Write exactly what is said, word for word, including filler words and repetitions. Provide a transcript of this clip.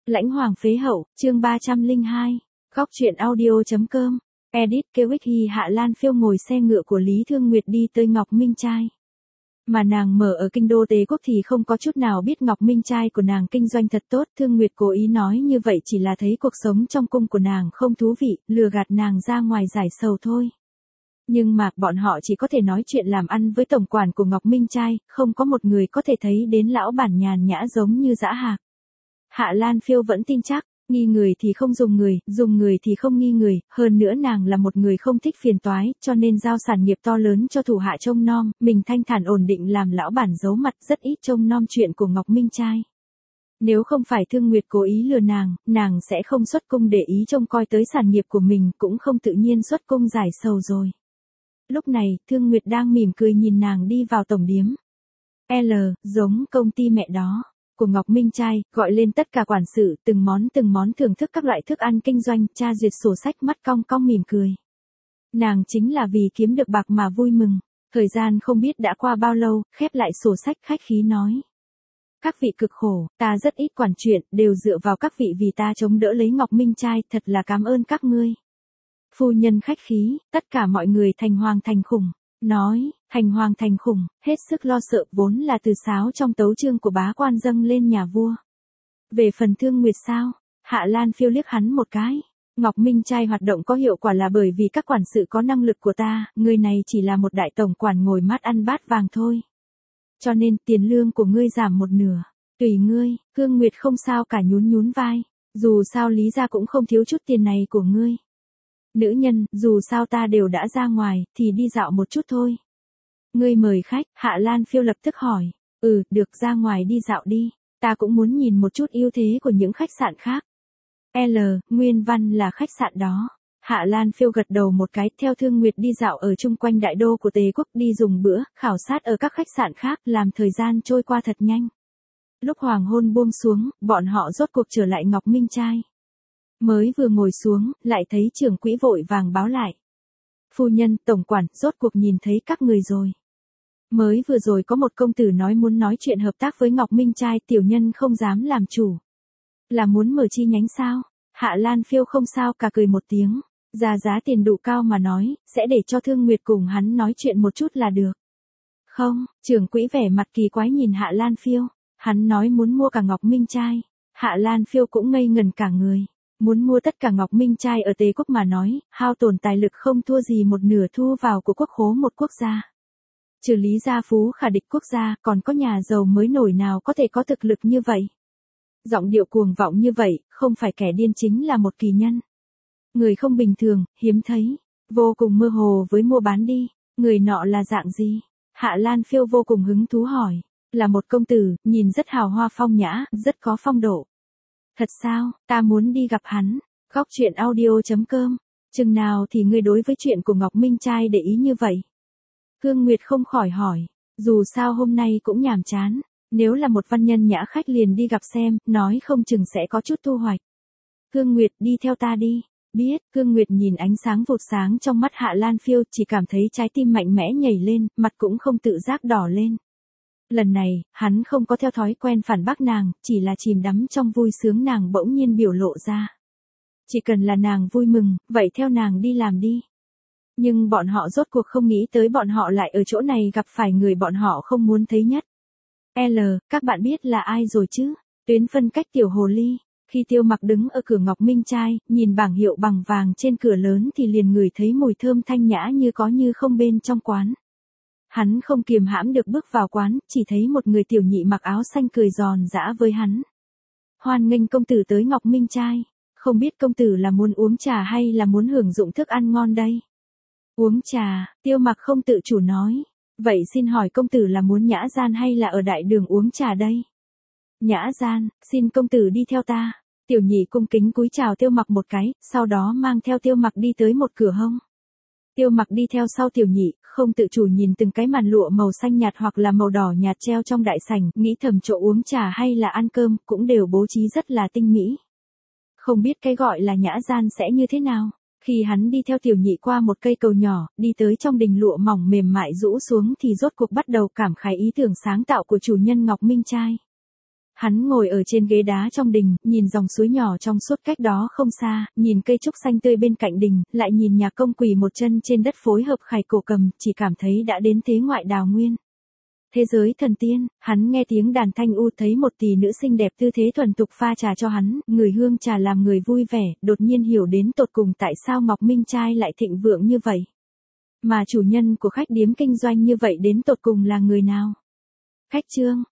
Lãnh Hoàng phế hậu, chương ba trăm lẻ hai. Góc truyện audio.com. Edit Kewich Hy Hạ Lan Phiêu ngồi xe ngựa của Lý Thương Nguyệt đi tới Ngọc Minh Trai. Mà nàng mở ở kinh đô Tế Quốc thì không có chút nào biết Ngọc Minh Trai của nàng kinh doanh thật tốt. Thương Nguyệt cố ý nói như vậy chỉ là thấy cuộc sống trong cung của nàng không thú vị, lừa gạt nàng ra ngoài giải sầu thôi. Nhưng mà, bọn họ chỉ có thể nói chuyện làm ăn với tổng quản của Ngọc Minh Trai, không có một người có thể thấy đến lão bản nhàn nhã giống như dã hạc. Hạ Lan Phiêu vẫn tin chắc, nghi người thì không dùng người, dùng người thì không nghi người, hơn nữa nàng là một người không thích phiền toái, cho nên giao sản nghiệp to lớn cho thủ hạ trông nom, mình thanh thản ổn định làm lão bản giấu mặt, rất ít trông nom chuyện của Ngọc Minh Trai. Nếu không phải Thương Nguyệt cố ý lừa nàng, nàng sẽ không xuất cung để ý trông coi tới sản nghiệp của mình, cũng không tự nhiên xuất cung giải sầu rồi. Lúc này, Thương Nguyệt đang mỉm cười nhìn nàng đi vào tổng điếm. L, giống công ty mẹ đó, của Ngọc Minh Trai, gọi lên tất cả quản sự, từng món từng món thưởng thức các loại thức ăn kinh doanh, tra duyệt sổ sách mắt cong cong mỉm cười. Nàng chính là vì kiếm được bạc mà vui mừng. Thời gian không biết đã qua bao lâu, khép lại sổ sách khách khí nói. Các vị cực khổ, ta rất ít quản chuyện, đều dựa vào các vị vì ta chống đỡ lấy Ngọc Minh Trai, thật là cảm ơn các ngươi. Phu nhân khách khí, tất cả mọi người thành hoàng thành khủng. Nói, thành hoàng thành khủng, hết sức lo sợ vốn là từ sáo trong tấu chương của bá quan dâng lên nhà vua. Về phần Thương Nguyệt sao? Hạ Lan Phiêu liếc hắn một cái. Ngọc Minh Trai hoạt động có hiệu quả là bởi vì các quản sự có năng lực của ta, người này chỉ là một đại tổng quản ngồi mát ăn bát vàng thôi. Cho nên tiền lương của ngươi giảm một nửa. Tùy ngươi, Thương Nguyệt không sao cả nhún nhún vai. Dù sao Lý gia cũng không thiếu chút tiền này của ngươi. Nữ nhân, dù sao ta đều đã ra ngoài, thì đi dạo một chút thôi. Ngươi mời khách, Hạ Lan Phiêu lập tức hỏi. Ừ, được, ra ngoài đi dạo đi. Ta cũng muốn nhìn một chút ưu thế của những khách sạn khác. L, Nguyên Văn là khách sạn đó. Hạ Lan Phiêu gật đầu một cái, theo Thương Nguyệt đi dạo ở chung quanh đại đô của Tế Quốc, đi dùng bữa, khảo sát ở các khách sạn khác, làm thời gian trôi qua thật nhanh. Lúc hoàng hôn buông xuống, bọn họ rốt cuộc trở lại Ngọc Minh Trai. Mới vừa ngồi xuống, lại thấy trưởng quỹ vội vàng báo lại. Phu nhân, tổng quản, rốt cuộc nhìn thấy các người rồi. Mới vừa rồi có một công tử nói muốn nói chuyện hợp tác với Ngọc Minh Trai, tiểu nhân không dám làm chủ. Là muốn mở chi nhánh sao? Hạ Lan Phiêu không sao cả cười một tiếng. Ra giá tiền đủ cao mà nói, sẽ để cho Thương Nguyệt cùng hắn nói chuyện một chút là được. Không, trưởng quỹ vẻ mặt kỳ quái nhìn Hạ Lan Phiêu. Hắn nói muốn mua cả Ngọc Minh Trai. Hạ Lan Phiêu cũng ngây ngần cả người. Muốn mua tất cả Ngọc Minh Trai ở Tế Quốc mà nói, hao tổn tài lực không thua gì một nửa thu vào của quốc khố một quốc gia. Trừ Lý gia phú khả địch quốc gia, còn có nhà giàu mới nổi nào có thể có thực lực như vậy. Giọng điệu cuồng vọng như vậy, không phải kẻ điên chính là một kỳ nhân. Người không bình thường, hiếm thấy, vô cùng mơ hồ với mua bán đi, người nọ là dạng gì? Hạ Lan Phiêu vô cùng hứng thú hỏi, là một công tử, nhìn rất hào hoa phong nhã, rất có phong độ. Thật sao, ta muốn đi gặp hắn. Góc truyện audio.com. Chừng nào thì ngươi đối với chuyện của Ngọc Minh Trai để ý như vậy? Thương Nguyệt không khỏi hỏi. Dù sao hôm nay cũng nhàm chán. Nếu là một văn nhân nhã khách liền đi gặp xem, nói không chừng sẽ có chút thu hoạch. Thương Nguyệt, đi theo ta đi. Biết, Thương Nguyệt nhìn ánh sáng vụt sáng trong mắt Hạ Lan Phiêu, chỉ cảm thấy trái tim mạnh mẽ nhảy lên, mặt cũng không tự giác đỏ lên. Lần này, hắn không có theo thói quen phản bác nàng, chỉ là chìm đắm trong vui sướng nàng bỗng nhiên biểu lộ ra. Chỉ cần là nàng vui mừng, vậy theo nàng đi làm đi. Nhưng bọn họ rốt cuộc không nghĩ tới bọn họ lại ở chỗ này gặp phải người bọn họ không muốn thấy nhất. L, các bạn biết là ai rồi chứ? Tuyến phân cách tiểu hồ ly. Khi Tiêu Mặc đứng ở cửa Ngọc Minh Trai, nhìn bảng hiệu bằng vàng trên cửa lớn thì liền ngửi thấy mùi thơm thanh nhã như có như không bên trong quán. Hắn không kiềm hãm được bước vào quán, chỉ thấy một người tiểu nhị mặc áo xanh cười giòn giã với hắn. Hoan nghênh công tử tới Ngọc Minh Trai. Không biết công tử là muốn uống trà hay là muốn hưởng dụng thức ăn ngon đây? Uống trà, Tiêu Mặc không tự chủ nói. Vậy xin hỏi công tử là muốn nhã gian hay là ở đại đường uống trà đây? Nhã gian, xin công tử đi theo ta. Tiểu nhị cung kính cúi chào Tiêu Mặc một cái, sau đó mang theo Tiêu Mặc đi tới một cửa hông. Tiêu Mặc đi theo sau tiểu nhị, không tự chủ nhìn từng cái màn lụa màu xanh nhạt hoặc là màu đỏ nhạt treo trong đại sảnh, nghĩ thầm chỗ uống trà hay là ăn cơm, cũng đều bố trí rất là tinh mỹ. Không biết cái gọi là nhã gian sẽ như thế nào. Khi hắn đi theo tiểu nhị qua một cây cầu nhỏ, đi tới trong đình lụa mỏng mềm mại rũ xuống thì rốt cuộc bắt đầu cảm khái ý tưởng sáng tạo của chủ nhân Ngọc Minh Trai. Hắn ngồi ở trên ghế đá trong đình, nhìn dòng suối nhỏ trong suốt cách đó không xa, nhìn cây trúc xanh tươi bên cạnh đình, lại nhìn nhà công quỳ một chân trên đất phối hợp khải cổ cầm, chỉ cảm thấy đã đến thế ngoại đào nguyên. Thế giới thần tiên, hắn nghe tiếng đàn thanh u, thấy một tỷ nữ xinh đẹp tư thế thuần tục pha trà cho hắn, người hương trà làm người vui vẻ, đột nhiên hiểu đến tột cùng tại sao Ngọc Minh trai lại thịnh vượng như vậy. Mà chủ nhân của khách điếm kinh doanh như vậy đến tột cùng là người nào? Khách Trương,